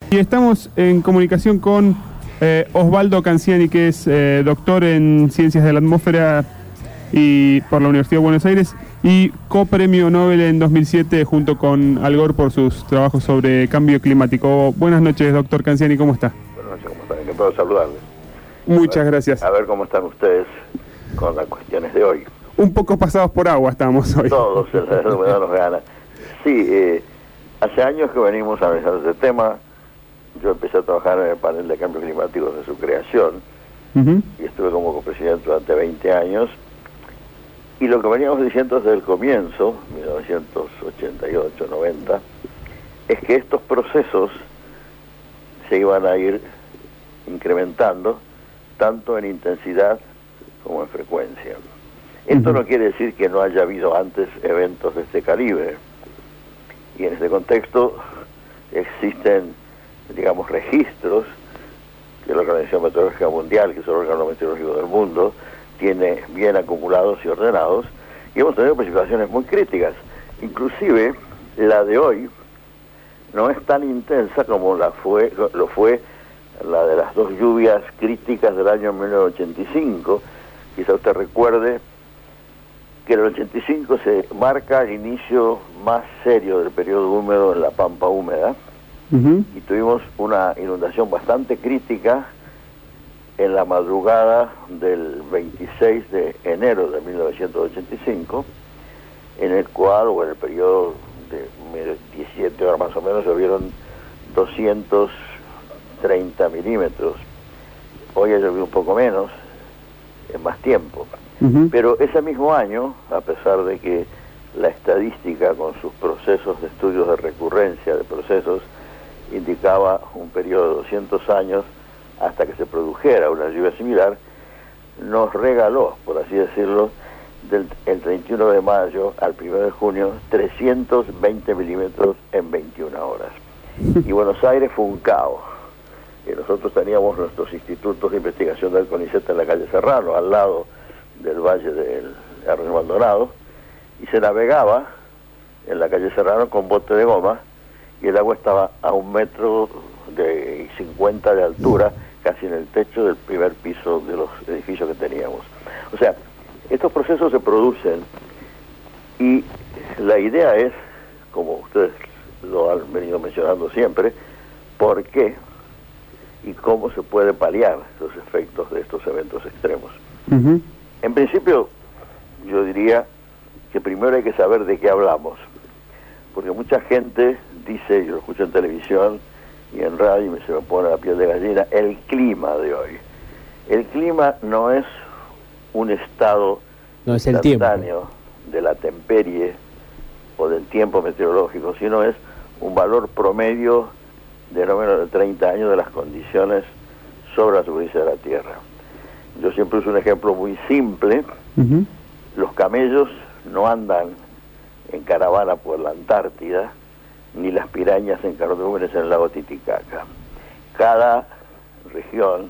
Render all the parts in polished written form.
Y estamos en comunicación con Osvaldo Canziani, que es doctor en Ciencias de la Atmósfera y por la Universidad de Buenos Aires y copremio Nobel en 2007 junto con Al Gore por sus trabajos sobre cambio climático. Buenas noches, doctor Canziani, ¿cómo está? Buenas noches, ¿cómo están? Encantado de saludarles. Muchas gracias. A ver cómo están ustedes con las cuestiones de hoy. Un poco pasados por agua estamos hoy. Todos, la humedad nos gana. Sí, hace años que venimos analizando este tema. Yo empecé a trabajar en el panel de cambio climático desde su creación y estuve como copresidente durante 20 años. Y lo que veníamos diciendo desde el comienzo, 1988, 90, es que estos procesos se iban a ir incrementando tanto en intensidad como en frecuencia. Esto no quiere decir que no haya habido antes eventos de este calibre. Y en este contexto existen, digamos, registros que la Organización Meteorológica Mundial, que es el órgano meteorológico del mundo, tiene bien acumulados y ordenados, y hemos tenido precipitaciones muy críticas. Inclusive la de hoy no es tan intensa como lo fue la de las dos lluvias críticas del año 1985. Quizá usted recuerde que en el 85 se marca el inicio más serio del periodo húmedo en la pampa húmeda, y tuvimos una inundación bastante crítica en la madrugada del 26 de enero de 1985, en el cual, o en el periodo de 17 horas más o menos, llovieron 230 milímetros. Hoy ha llovido un poco menos, en más tiempo. Pero ese mismo año, a pesar de que la estadística con sus procesos de estudios de recurrencia de procesos indicaba un periodo de 200 años hasta que se produjera una lluvia similar, nos regaló, por así decirlo, el 31 de mayo al 1 de junio, 320 milímetros en 21 horas. Y Buenos Aires fue un caos. Y nosotros teníamos nuestros institutos de investigación del CONICET en la calle Serrano, al lado del Valle del Arroyo Maldonado, y se navegaba en la calle Serrano con bote de goma, y el agua estaba a 1,50 metros de altura, casi en el techo del primer piso de los edificios que teníamos. O sea, estos procesos se producen y la idea es, como ustedes lo han venido mencionando siempre, por qué y cómo se puede paliar los efectos de estos eventos extremos. En principio, yo diría que primero hay que saber de qué hablamos, porque mucha gente dice, yo lo escucho en televisión y en radio y se me pone la piel de gallina, el clima de hoy. El clima no es un estado instantáneo de la temperie o del tiempo meteorológico, sino es un valor promedio de no menos de 30 años de las condiciones sobre la superficie de la Tierra. Yo siempre uso un ejemplo muy simple. Los camellos no andan en caravana por la Antártida, ni las pirañas en carúmenes en el lago Titicaca. Cada región,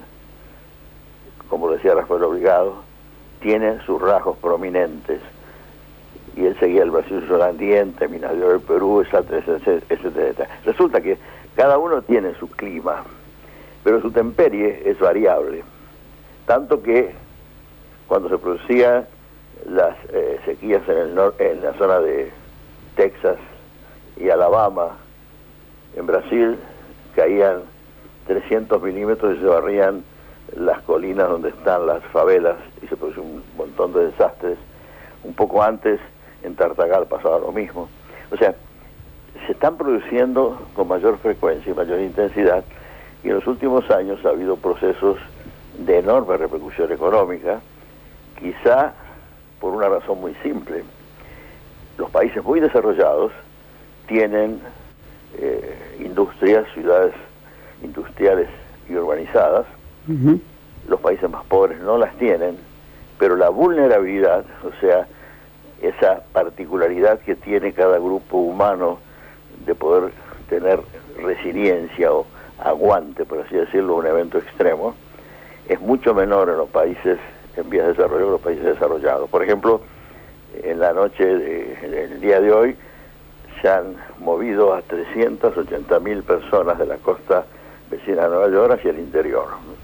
como decía Rafael Obligado, tiene sus rasgos prominentes. Y él seguía el Brasil Solandiente, Minas Gerais, el Perú, etcétera. Resulta que cada uno tiene su clima, pero su temperie es variable. Tanto que cuando se producían las sequías en la zona de Texas y Alabama, en Brasil, caían 300 milímetros y se barrían las colinas donde están las favelas y se produjo un montón de desastres. Un poco antes, en Tartagal pasaba lo mismo. O sea, se están produciendo con mayor frecuencia y mayor intensidad, y en los últimos años ha habido procesos de enorme repercusión económica, quizá por una razón muy simple. Los países muy desarrollados tienen industrias, ciudades industriales y urbanizadas. Los países más pobres no las tienen, pero la vulnerabilidad, o sea, esa particularidad que tiene cada grupo humano de poder tener resiliencia o aguante, por así decirlo, un evento extremo, es mucho menor en los países en vías de desarrollo que en los países desarrollados. Por ejemplo, en la noche del día de hoy se han movido a 380.000 personas de la costa vecina de Nueva York hacia el interior.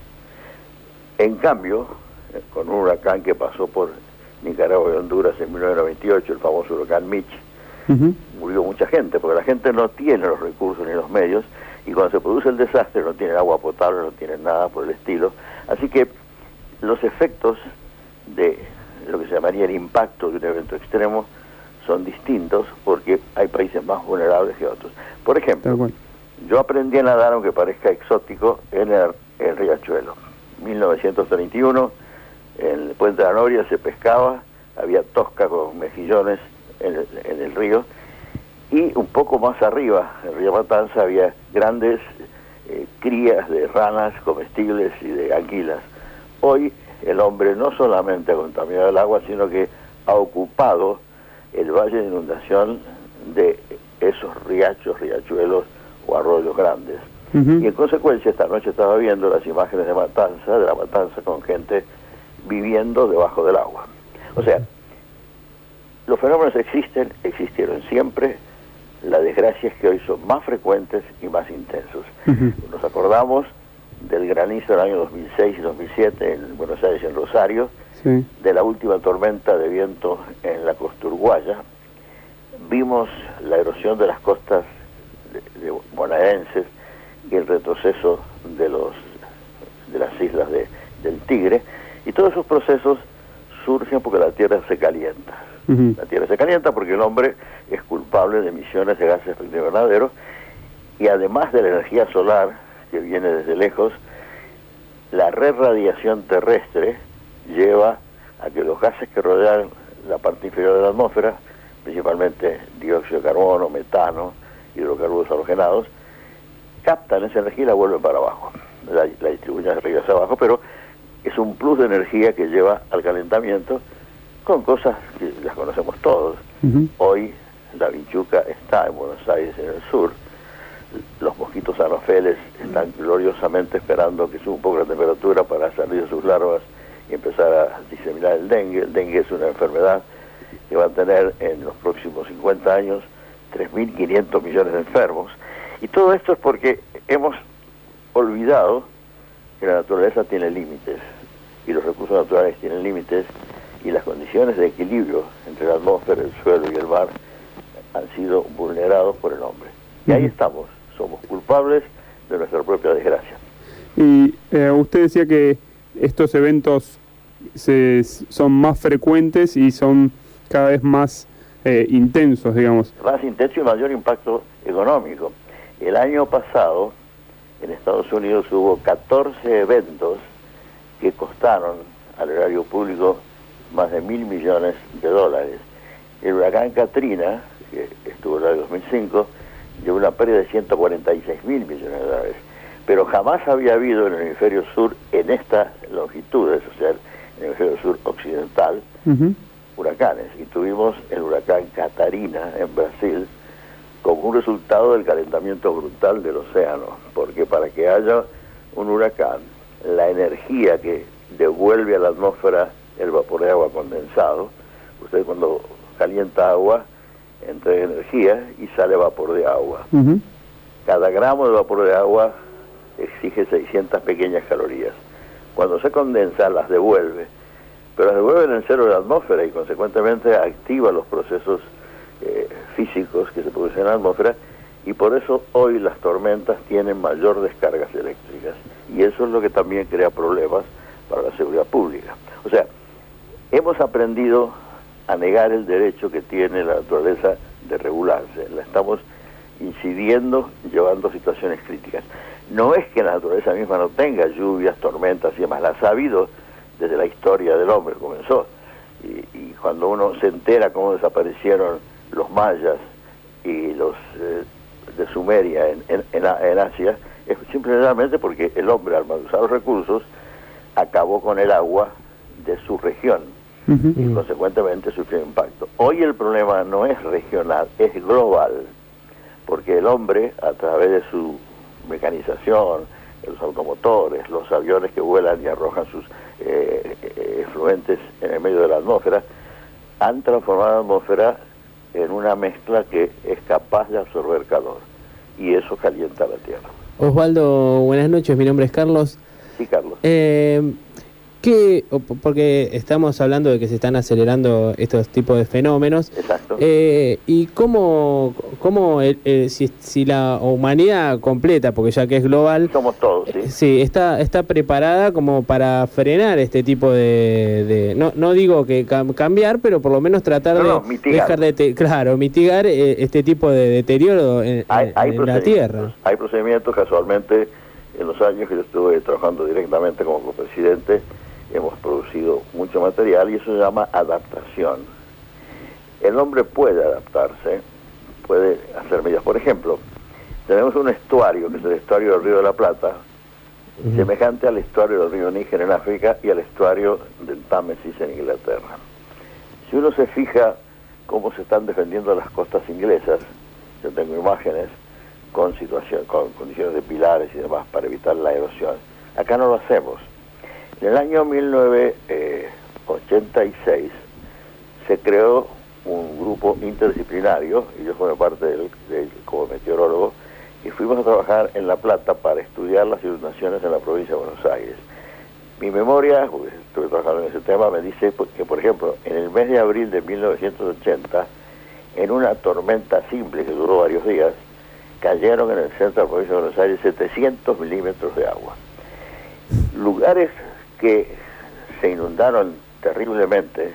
En cambio, con un huracán que pasó por Nicaragua y Honduras en 1998, el famoso huracán Mitch, murió mucha gente, porque la gente no tiene los recursos ni los medios, y cuando se produce el desastre no tienen agua potable, no tienen nada por el estilo. Así que los efectos de lo que se llamaría el impacto de un evento extremo son distintos, porque hay países más vulnerables que otros. Por ejemplo, yo aprendí a nadar, aunque parezca exótico, en el riachuelo. 1931, en el Puente de la Noria se pescaba, había tosca con mejillones en el río, y un poco más arriba, en el río Matanza, había grandes crías de ranas comestibles y de anguilas. Hoy el hombre no solamente ha contaminado el agua, sino que ha ocupado el valle de inundación de esos riachuelos o arroyos grandes. Y en consecuencia, esta noche estaba viendo las imágenes de la matanza con gente viviendo debajo del agua. O sea, los fenómenos existieron siempre. La desgracia es que hoy son más frecuentes y más intensos. Nos acordamos del granizo del año 2006 y 2007 en Buenos Aires y en Rosario, de la última tormenta de viento en la costa uruguaya. Vimos la erosión de las costas bonaerenses y el retroceso de las islas del Tigre, y todos esos procesos surgen porque la Tierra se calienta. La Tierra se calienta porque el hombre es culpable de emisiones de gases de efecto invernadero, y además de la energía solar que viene desde lejos, la rerradiación terrestre lleva a que los gases que rodean la parte inferior de la atmósfera, principalmente dióxido de carbono, metano, hidrocarburos halogenados, captan esa energía y la vuelven para abajo. La distribuyen de arriba hacia abajo, pero es un plus de energía que lleva al calentamiento, con cosas que las conocemos todos. Hoy la vinchuca está en Buenos Aires, en el sur. Los mosquitos anófeles están gloriosamente esperando que suba un poco la temperatura para salir de sus larvas y empezar a diseminar el dengue. El dengue es una enfermedad que va a tener en los próximos 50 años 3.500 millones de enfermos. Y todo esto es porque hemos olvidado que la naturaleza tiene límites, y los recursos naturales tienen límites, y las condiciones de equilibrio entre la atmósfera, el suelo y el mar han sido vulnerados por el hombre. Y ahí estamos, somos culpables de nuestra propia desgracia. Y usted decía que estos eventos son más frecuentes y son cada vez más intensos, digamos. Más intenso y mayor impacto económico. El año pasado, en Estados Unidos, hubo 14 eventos que costaron al erario público más de $1.000 millones. El huracán Katrina, que estuvo en el año 2005, llevó una pérdida de $146.000 millones. Pero jamás había habido en el hemisferio sur, en estas longitudes, o sea, en el hemisferio sur occidental, huracanes. Y tuvimos el huracán Catarina en Brasil, como un resultado del calentamiento brutal del océano, porque para que haya un huracán, la energía que devuelve a la atmósfera el vapor de agua condensado, usted cuando calienta agua, entrega energía y sale vapor de agua. Cada gramo de vapor de agua exige 600 pequeñas calorías. Cuando se condensa, las devuelve, pero las devuelve en el centro de la atmósfera y consecuentemente activa los procesos físicos que se producen en la atmósfera, y por eso hoy las tormentas tienen mayor descargas eléctricas, y eso es lo que también crea problemas para la seguridad pública. O sea, hemos aprendido a negar el derecho que tiene la naturaleza de regularse. La estamos incidiendo, llevando a situaciones críticas. No es que la naturaleza misma no tenga lluvias, tormentas y demás, las ha habido desde la historia del hombre, comenzó. Y cuando uno se entera cómo desaparecieron los mayas y los de Sumeria en Asia, es simplemente porque el hombre, al usar los recursos, acabó con el agua de su región y consecuentemente sufrió impacto. Hoy el problema no es regional, es global, porque el hombre, a través de su mecanización, los automotores, los aviones que vuelan y arrojan sus efluentes en el medio de la atmósfera, han transformado la atmósfera en una mezcla que es capaz de absorber calor, y eso calienta la Tierra. Osvaldo, buenas noches, mi nombre es Carlos. Sí, Carlos. Porque estamos hablando de que se están acelerando estos tipos de fenómenos. Exacto. ¿Y cómo si la humanidad completa, porque ya que es global, somos todos, sí, sí, está preparada como para frenar este tipo de no digo que cambiar, pero por lo menos tratar de mitigar. dejar mitigar este tipo de deterioro en la Tierra? Hay procedimientos. Casualmente, en los años que yo estuve trabajando directamente como copresidente, hemos producido mucho material, y eso se llama adaptación. El hombre puede adaptarse, puede hacer medidas. Por ejemplo, tenemos un estuario, que es el estuario del Río de la Plata, semejante al estuario del río Níger en África y al estuario del Támesis en Inglaterra. Si uno se fija cómo se están defendiendo las costas inglesas, yo tengo imágenes con condiciones de pilares y demás para evitar la erosión. Acá no lo hacemos. En el año 1986 se creó un grupo interdisciplinario, y yo formé parte de él como meteorólogo, y fuimos a trabajar en La Plata para estudiar las inundaciones en la provincia de Buenos Aires. Mi memoria, porque estuve trabajando en ese tema, me dice que, por ejemplo, en el mes de abril de 1980, en una tormenta simple que duró varios días, cayeron en el centro de la provincia de Buenos Aires 700 milímetros de agua. Lugares que se inundaron terriblemente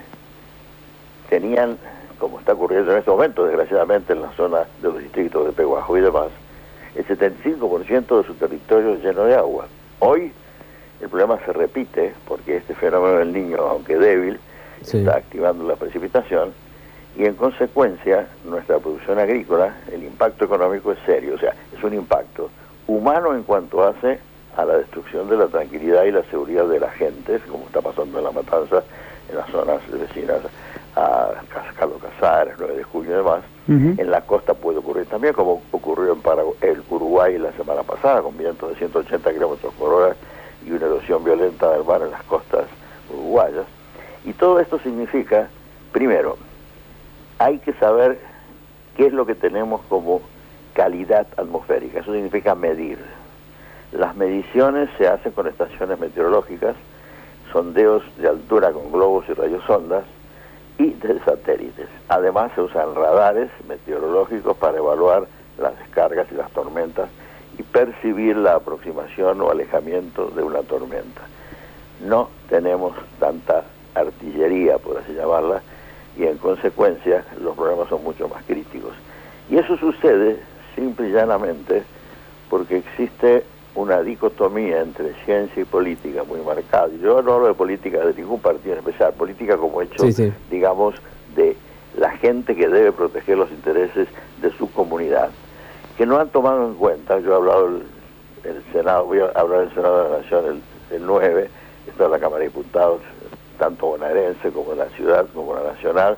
tenían, como está ocurriendo en este momento, desgraciadamente, en la zona de los distritos de Peguajo y demás, el 75% de su territorio es lleno de agua. Hoy el problema se repite porque este fenómeno del Niño, aunque débil, está activando la precipitación, y en consecuencia nuestra producción agrícola, el impacto económico es serio. O sea, es un impacto humano en cuanto hace a la destrucción de la tranquilidad y la seguridad de la gente, como está pasando en La Matanza, en las zonas vecinas a Carlos Casares, 9 de Julio y demás. En la costa puede ocurrir también, como ocurrió en Uruguay la semana pasada, con vientos de 180 kilómetros por hora y una erosión violenta del mar en las costas uruguayas. Y todo esto significa, primero, hay que saber qué es lo que tenemos como calidad atmosférica. Eso significa medir. Las mediciones se hacen con estaciones meteorológicas, sondeos de altura con globos y rayosondas, y de satélites. Además se usan radares meteorológicos para evaluar las descargas y las tormentas y percibir la aproximación o alejamiento de una tormenta. No tenemos tanta artillería, por así llamarla, y en consecuencia los problemas son mucho más críticos. Y eso sucede simple y llanamente porque existe una dicotomía entre ciencia y política muy marcada. Yo no hablo de política de ningún partido en especial, política como hecho, digamos, de la gente que debe proteger los intereses de su comunidad, que no han tomado en cuenta. Yo he hablado en el Senado, voy a hablar del Senado de la Nación el 9, está en la Cámara de Diputados, tanto bonaerense como en la ciudad, como en la nacional,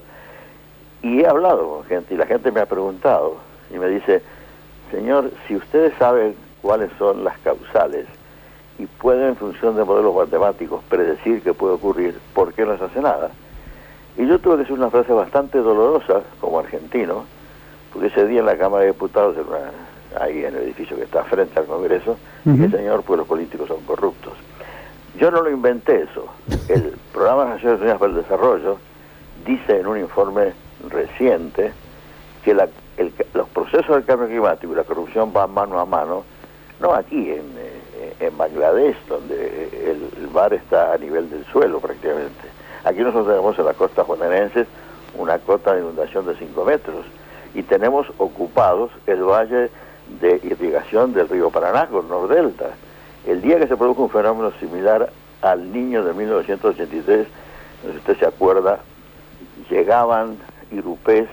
y he hablado con gente, y la gente me ha preguntado, y me dice: señor, si ustedes saben cuáles son las causales y pueden, en función de modelos matemáticos, predecir qué puede ocurrir, ¿por qué no se hace nada? Y yo tuve que decir una frase bastante dolorosa como argentino, porque ese día en la Cámara de Diputados, ahí en el edificio que está frente al Congreso, dije: señor, pues los políticos son corruptos. Yo no lo inventé eso. El Programa de las Naciones Unidas para el Desarrollo dice en un informe reciente que los procesos del cambio climático y la corrupción van mano a mano, no aquí en Bangladesh, donde el mar está a nivel del suelo prácticamente. Aquí nosotros tenemos en las costas bonaerenses una cota de inundación de 5 metros y tenemos ocupados el valle de irrigación del río Paraná con Nordelta. El día que se produjo un fenómeno similar al Niño de 1983, no sé si usted se acuerda, llegaban irupés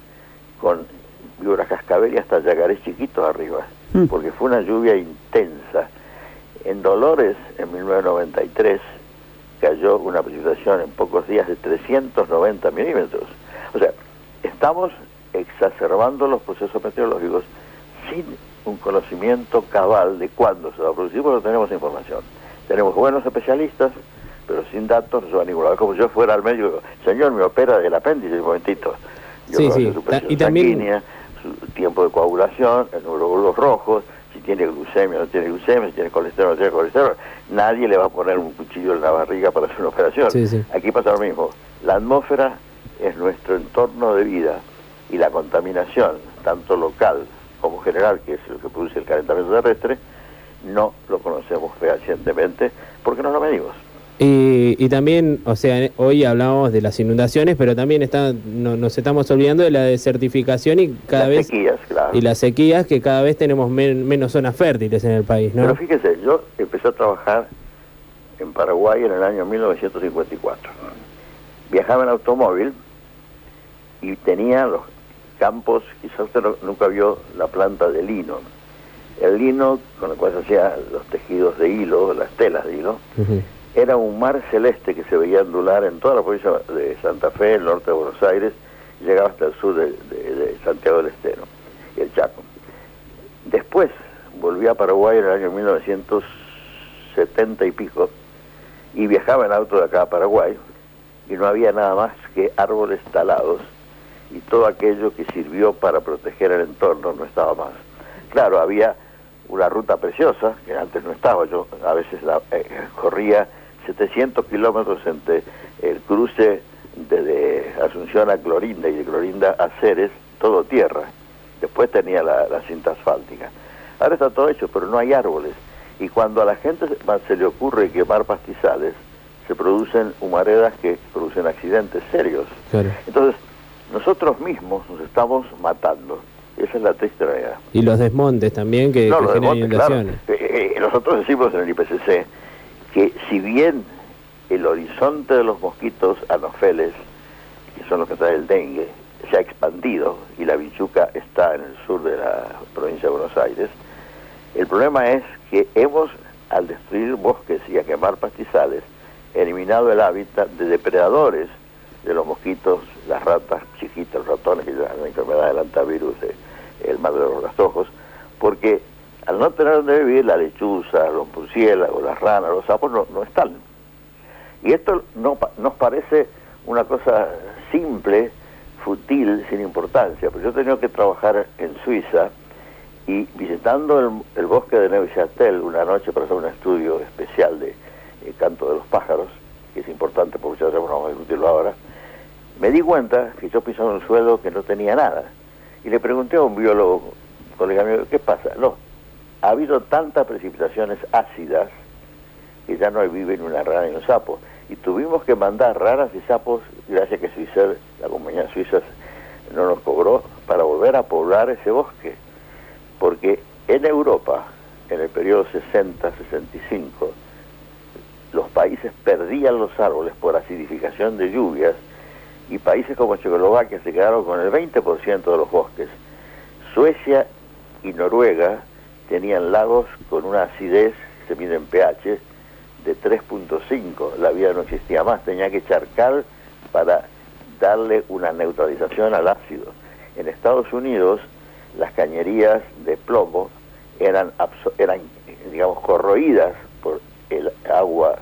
con víboras cascabel y hasta yacarés chiquitos arriba, porque fue una lluvia intensa. En Dolores, en 1993, cayó una precipitación en pocos días de 390 milímetros. O sea, estamos exacerbando los procesos meteorológicos sin un conocimiento cabal de cuándo se va a producir, porque no tenemos información. Tenemos buenos especialistas, pero sin datos no se va a ningún lado. Como si yo fuera al médico, señor, me opera del apéndice, un momentito. Su presión sanguínea, su tiempo de coagulación, el número de glóbulos rojos, si tiene glucemia o no tiene glucemia, si tiene colesterol o no tiene colesterol. Nadie le va a poner un cuchillo en la barriga para hacer una operación. Aquí pasa lo mismo. La atmósfera es nuestro entorno de vida y la contaminación, tanto local como general, que es lo que produce el calentamiento terrestre, no lo conocemos fehacientemente porque no lo medimos. Y también, o sea, hoy hablamos de las inundaciones, pero también nos estamos olvidando de la desertificación y cada vez... sequías, claro. Y las sequías, que cada vez tenemos menos zonas fértiles en el país, ¿no? Pero fíjese, yo empecé a trabajar en Paraguay en el año 1954. Viajaba en automóvil y tenía los campos, quizás usted nunca vio la planta de lino. El lino, con el cual se hacían los tejidos de hilo, las telas de hilo, era un mar celeste que se veía ondular en toda la provincia de Santa Fe, el norte de Buenos Aires, y llegaba hasta el sur de Santiago del Estero y el Chaco. Después volví a Paraguay en el año 1970 y pico, y viajaba en auto de acá a Paraguay, y no había nada más que árboles talados, y todo aquello que sirvió para proteger el entorno no estaba más. Claro, había una ruta preciosa, que antes no estaba. Yo a veces corría 700 kilómetros entre el cruce de Asunción a Clorinda y de Clorinda a Ceres, todo tierra. Después tenía la cinta asfáltica. Ahora está todo hecho, pero no hay árboles. Y cuando a la gente se le ocurre quemar pastizales, se producen humaredas que producen accidentes serios. Claro. Entonces, nosotros mismos nos estamos matando. Esa es la triste realidad. Y los desmontes también que generan inundaciones. Claro. Nosotros decimos en el IPCC que si bien el horizonte de los mosquitos anófeles, que son los que traen el dengue, se ha expandido y la bichuca está en el sur de la provincia de Buenos Aires, el problema es que hemos, al destruir bosques y a quemar pastizales, eliminado el hábitat de depredadores de los mosquitos, las ratas chiquitas, los ratones que llevan la enfermedad del hantavirus, el mal de los rastrojos, porque al no tener donde vivir, la lechuza, los murciélagos, las ranas, los sapos no están. Y esto nos parece una cosa simple, fútil, sin importancia, pero yo he tenido que trabajar en Suiza y visitando el bosque de Neuchâtel una noche para hacer un estudio especial de canto de los pájaros, que es importante porque muchas veces no vamos a discutirlo ahora, me di cuenta que yo pisaba un suelo que no tenía nada. Y le pregunté a un biólogo, colega mío, ¿qué pasa? No, ha habido tantas precipitaciones ácidas que ya no vive ni una rana ni un sapo. Y tuvimos que mandar ranas y sapos, gracias a que Suiza, la compañía suiza, no nos cobró, para volver a poblar ese bosque. Porque en Europa, en el periodo 60-65, los países perdían los árboles por acidificación de lluvias, y países como Checoslovaquia se quedaron con el 20% de los bosques. Suecia y Noruega tenían lagos con una acidez, se mide en pH, de 3.5. La vida no existía más, tenía que echar cal para darle una neutralización al ácido. En Estados Unidos, las cañerías de plomo eran digamos, corroídas por el agua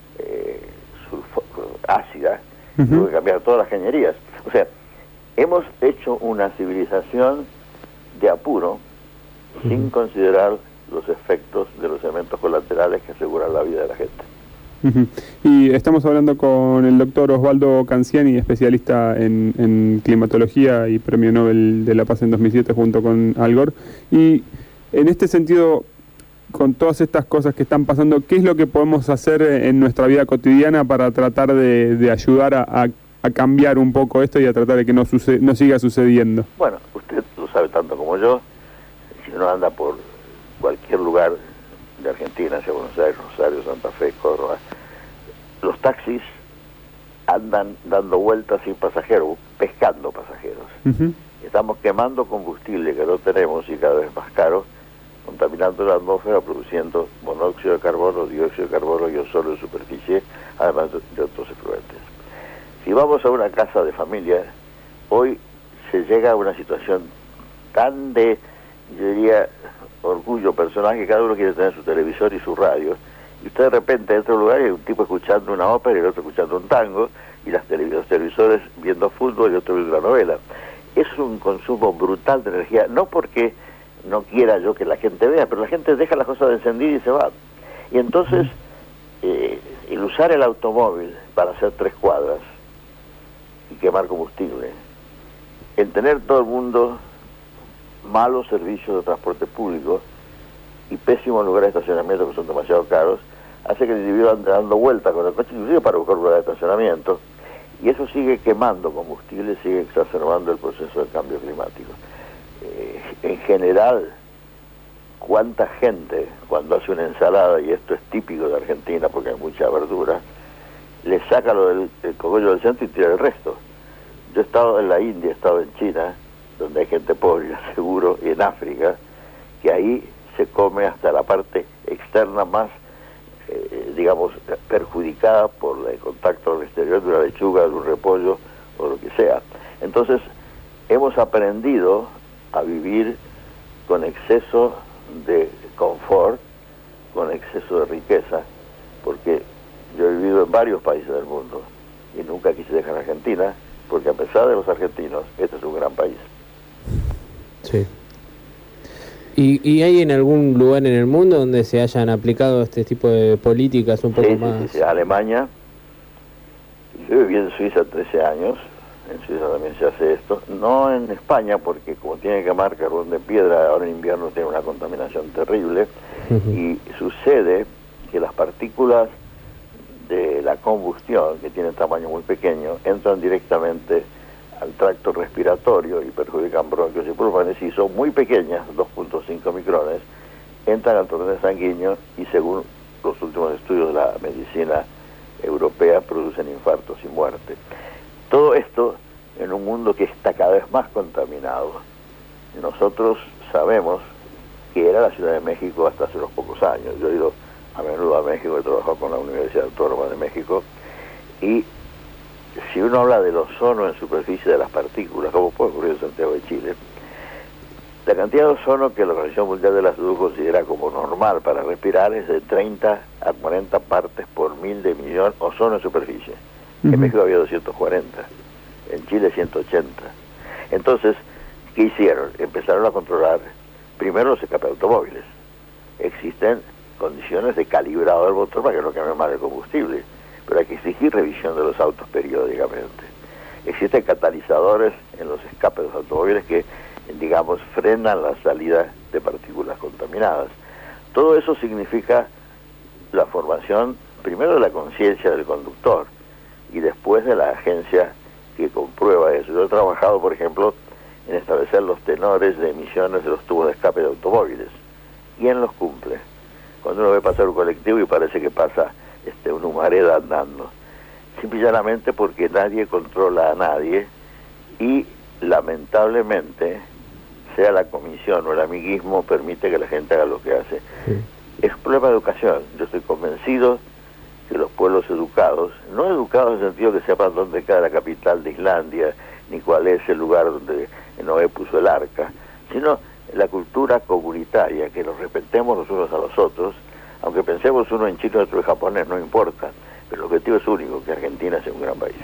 ácida. Tuve que cambiar todas las cañerías. O sea, hemos hecho una civilización de apuro sin considerar los efectos de los elementos colaterales que aseguran la vida de la gente. Y estamos hablando con el doctor Osvaldo Canziani, especialista en climatología y Premio Nobel de la Paz en 2007 junto con Al Gore. Y en este sentido, con todas estas cosas que están pasando, ¿qué es lo que podemos hacer en nuestra vida cotidiana para tratar de ayudar a cambiar un poco esto y a tratar de que no siga sucediendo? Bueno, usted lo sabe tanto como yo. Si uno anda por cualquier lugar de Argentina, hacia Buenos Aires, Rosario, Santa Fe, Córdoba, los taxis andan dando vueltas sin pasajeros, pescando pasajeros. Estamos quemando combustible que no tenemos y cada vez más caro, contaminando la atmósfera, produciendo monóxido de carbono, dióxido de carbono y ozono de superficie, además de otros efluentes. Si vamos a una casa de familia, hoy se llega a una situación tan de, yo diría, orgullo personal, que cada uno quiere tener su televisor y su radio, y usted de repente entra a un lugar y hay un tipo escuchando una ópera y el otro escuchando un tango, y los televisores viendo fútbol y otro viendo una novela. es un consumo brutal de energía, no porque no quiera yo que la gente vea, pero la gente deja las cosas encendidas y se va. Y entonces, el usar el automóvil para hacer 3 cuadras y quemar combustible, el tener todo el mundo malos servicios de transporte público y pésimos lugares de estacionamiento que son demasiado caros, hace que el individuo ande dando vueltas con el coche, inclusive para buscar lugares de estacionamiento, y eso sigue quemando combustible, sigue exacerbando el proceso de cambio climático. En general, cuánta gente cuando hace una ensalada, y esto es típico de Argentina porque hay mucha verdura, le saca el cogollo del centro y tira el resto. Yo he estado en la India, he estado en China, donde hay gente pobre, seguro, y en África, que ahí se come hasta la parte externa más, digamos, perjudicada por el contacto con el exterior de una lechuga, de un repollo, o lo que sea. Entonces, hemos aprendido a vivir con exceso de confort, con exceso de riqueza, porque yo he vivido en varios países del mundo y nunca quise dejar Argentina, porque a pesar de los argentinos, este es un gran país. Sí. ¿Y hay en algún lugar en el mundo donde se hayan aplicado este tipo de políticas un poco más? Sí. Alemania. Yo viví en Suiza 13 años. En Suiza también se hace esto. No en España, porque como tiene que quemar carbón de piedra, ahora en invierno tiene una contaminación terrible. Y sucede que las partículas de la combustión, que tienen tamaño muy pequeño, entran directamente al tracto respiratorio y perjudican bronquios y pulmones, y son muy pequeñas, 2.5 micrones, entran al torrente sanguíneo y, según los últimos estudios de la medicina europea, producen infartos y muerte. Todo esto en un mundo que está cada vez más contaminado. Nosotros sabemos que era la Ciudad de México hasta hace unos pocos años. Yo he ido a menudo a México, he trabajado con la Universidad Autónoma de México, y si uno habla del ozono en superficie de las partículas, como puede ocurrir en Santiago de Chile, la cantidad de ozono que la Organización Mundial de la Salud considera como normal para respirar es de 30 a 40 partes por mil de millón ozono en superficie. En México había 240, en Chile 180. Entonces, ¿qué hicieron? Empezaron a controlar primero los escapes de automóviles. Existen condiciones de calibrado del motor para que no queme mal el combustible, pero hay que exigir revisión de los autos periódicamente. Existen catalizadores en los escapes de los automóviles que, digamos, frenan la salida de partículas contaminadas. Todo eso significa la formación, primero, de la conciencia del conductor y después de la agencia que comprueba eso. Yo he trabajado, por ejemplo, en establecer los tenores de emisiones de los tubos de escape de automóviles. ¿Quién los cumple? Cuando uno ve pasar un colectivo y parece que pasa una humareda andando, simple y llanamente porque nadie controla a nadie, y lamentablemente, sea la comisión o el amiguismo, permite que la gente haga lo que hace. Sí. Es un problema de educación. Yo estoy convencido que los pueblos educados, no educados en el sentido que sepan dónde queda la capital de Islandia, ni cuál es el lugar donde Noé puso el arca, sino la cultura comunitaria, que nos respetemos los unos a los otros, aunque pensemos uno en chino y otro en japonés, no importa, pero el objetivo es único, que Argentina sea un gran país.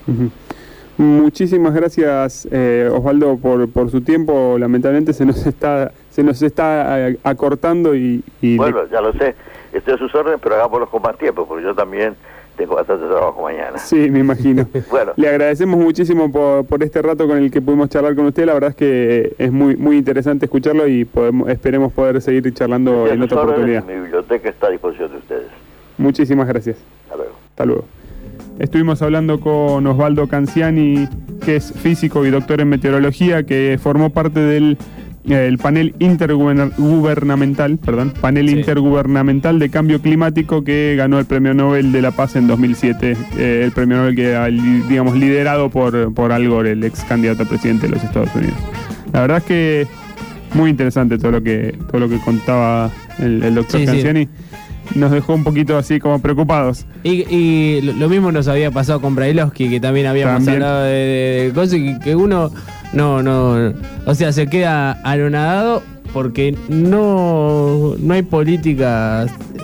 Muchísimas gracias, Osvaldo, por su tiempo. Lamentablemente se nos está acortando y bueno, ya lo sé, estoy a sus órdenes, pero hagámoslo con más tiempo, porque yo también tengo bastante trabajo mañana. Sí, me imagino. Bueno, le agradecemos muchísimo por este rato con el que pudimos charlar con usted. La verdad es que es muy interesante escucharlo y esperemos poder seguir charlando en otra oportunidad. Mi biblioteca está a disposición de ustedes. Muchísimas gracias. Hasta luego. Hasta luego. Estuvimos hablando con Osvaldo Canziani, que es físico y doctor en meteorología, que formó parte del panel intergubernamental, intergubernamental de cambio climático, que ganó el Premio Nobel de la Paz en 2007, el Premio Nobel que, digamos, liderado por Al Gore, el ex candidato a presidente de los Estados Unidos. La verdad es que muy interesante todo lo que contaba el doctor Canziani. Sí. Nos dejó un poquito así como preocupados. Y lo mismo nos había pasado con Brailovsky, que también habíamos hablado de cosas que uno no, o sea, se queda anonadado porque no hay políticas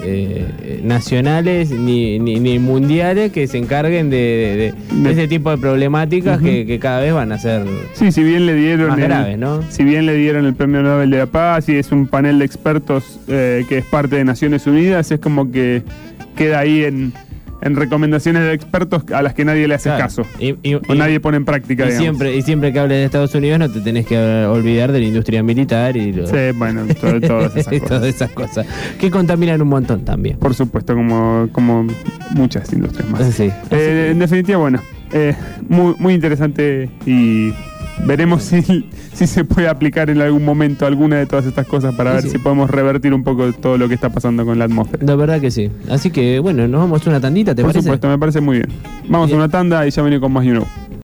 nacionales ni mundiales que se encarguen de ese tipo de problemáticas que cada vez van a ser si bien le dieron más graves, ¿no? Si bien le dieron el Premio Nobel de la Paz y es un panel de expertos que es parte de Naciones Unidas, es como que queda ahí en recomendaciones de expertos a las que nadie le hace caso o nadie pone en práctica, y siempre que hables de Estados Unidos no te tenés que olvidar de la industria militar y todas esas cosas. Todas esas cosas que contaminan un montón también, por supuesto, como muchas industrias más. Sí. En definitiva, bueno, muy, muy interesante, y veremos si se puede aplicar en algún momento alguna de todas estas cosas para ver si podemos revertir un poco todo lo que está pasando con la atmósfera. La verdad que sí. Así que bueno, nos vamos a una tandita, ¿te parece? Por supuesto, me parece muy bien. Vamos a una tanda y ya venimos con más You Know.